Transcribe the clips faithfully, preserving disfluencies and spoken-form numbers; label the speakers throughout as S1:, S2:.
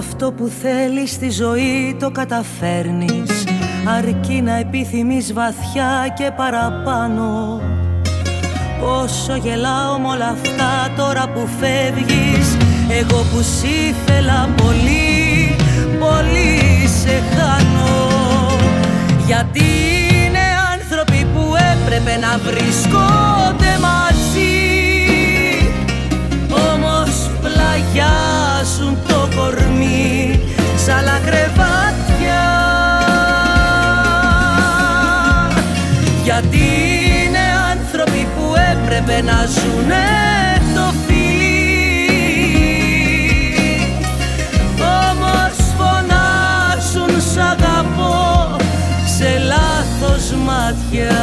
S1: αυτό που θέλεις στη ζωή το καταφέρνεις, αρκεί να επιθυμείς βαθιά και παραπάνω. Πόσο γελάω με όλα αυτά τώρα που φεύγεις, εγώ που σ' ήθελα πολύ, πολύ σε χάνω. Γιατί είναι άνθρωποι που έπρεπε να βρισκόνται μαζί, όμως πλαγιάζουν το κορμί σ' άλλα κρεβάτια. Γιατί είναι άνθρωποι που έπρεπε να ζουνε το φιλί, όμως φωνάζουν σ' αγαπώ σε λάθος μάτια.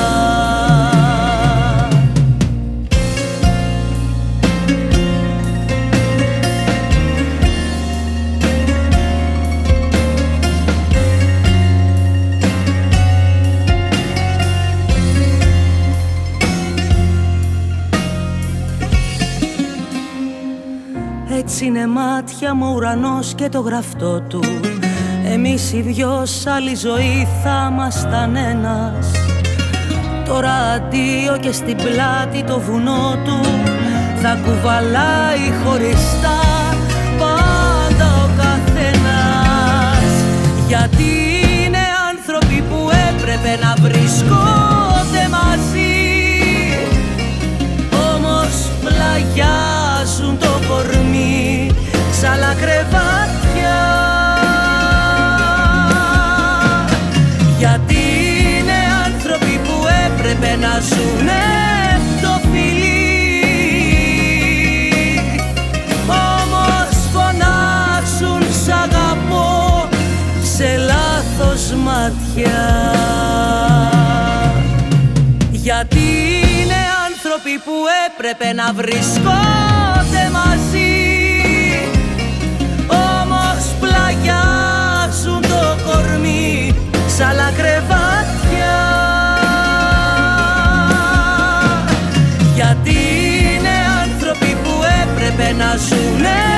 S1: Έτσι είναι μάτια μου ουρανός και το γραφτό του. Εμείς οι δυο σ' άλλη ζωή θα ήμασταν ένας. Τώρα αντίο και στην πλάτη το βουνό του θα κουβαλάει χωριστά πάντα ο καθένας. Γιατί είναι άνθρωποι που έπρεπε να βρισκόνται μαζί, όμως πλαγιάζουν το κορμί σ' άλλα κρεβάτια. Γιατί είναι άνθρωποι που έπρεπε να ζουνε το φιλί, όμως φωνάζουν σ' αγαπώ σε λάθος μάτια. Γιατί είναι άνθρωποι που έπρεπε να βρισκόνται μαζί, όμως πλαγιάζουν το κορμί σ' άλλα κρεβάτια. Γιατί είναι άνθρωποι που έπρεπε να ζουνε